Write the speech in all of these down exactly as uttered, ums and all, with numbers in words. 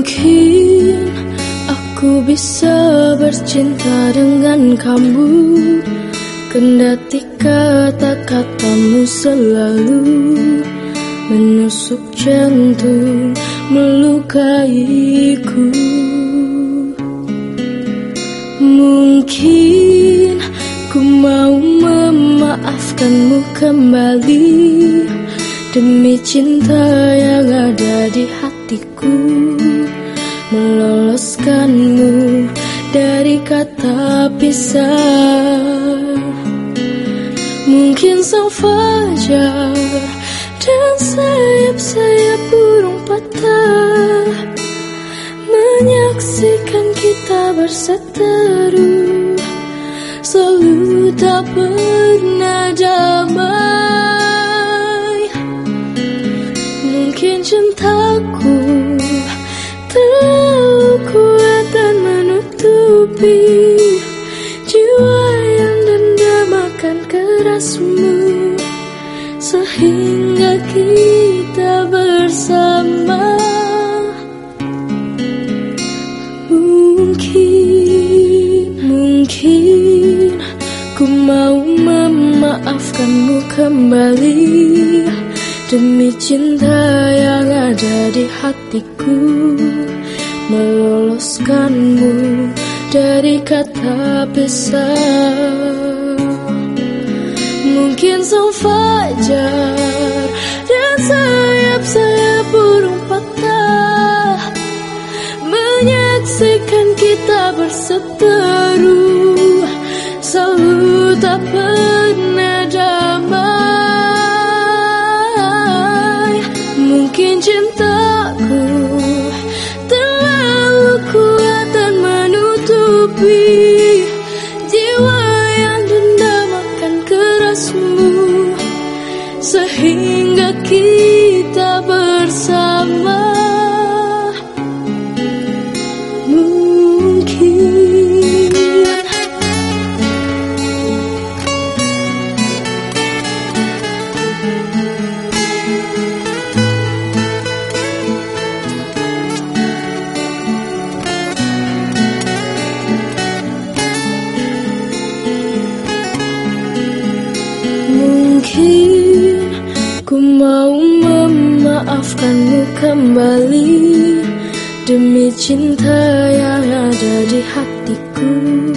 Mungkin aku bisa bercinta dengan kamu, kendati kata-katamu selalu menusuk jantung, melukaiku. Mungkin ku mau memaafkanmu kembali demi cinta yang ada di hatiku, meloloskanmu dari kata pisah. Mungkin sang fajar dan sayap-sayap burung patah menyaksikan kita berseteru, selalu tak pernah damai. Mungkin cintaku terlalu kuat dan menutupi jiwa yang dendam akan kerasmu, sehingga kita bersama. Mungkin, mungkin ku mau memaafkanmu kembali demi cinta yang ada di hatiku, meloloskanmu dari kata pisah. Mungkin sang fajar dan sayap-sayap burung patah menyaksikan kita berseteru, selalu tak pernah damai. Mungkin cintaku terlalu kuat dan menutupi jiwa yang dendam akan kerasmu, sehingga kita bersama. Mungkin ku mau memaafkanmu kembali demi cinta yang ada di hatiku,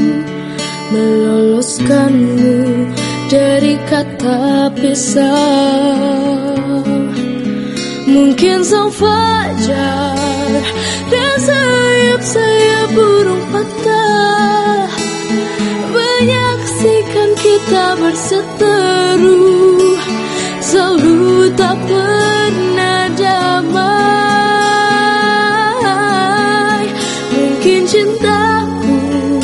meloloskanmu dari kata pisah. Mungkin sang fajar dan sayap-sayap burung patah menyaksikan kita berseteru, selalu tak pernah damai. Mungkin cintaku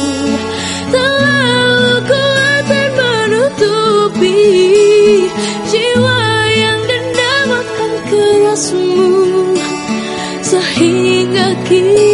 terlalu kuat dan menutupi jiwa yang dendam akan kerasmu, sehingga kita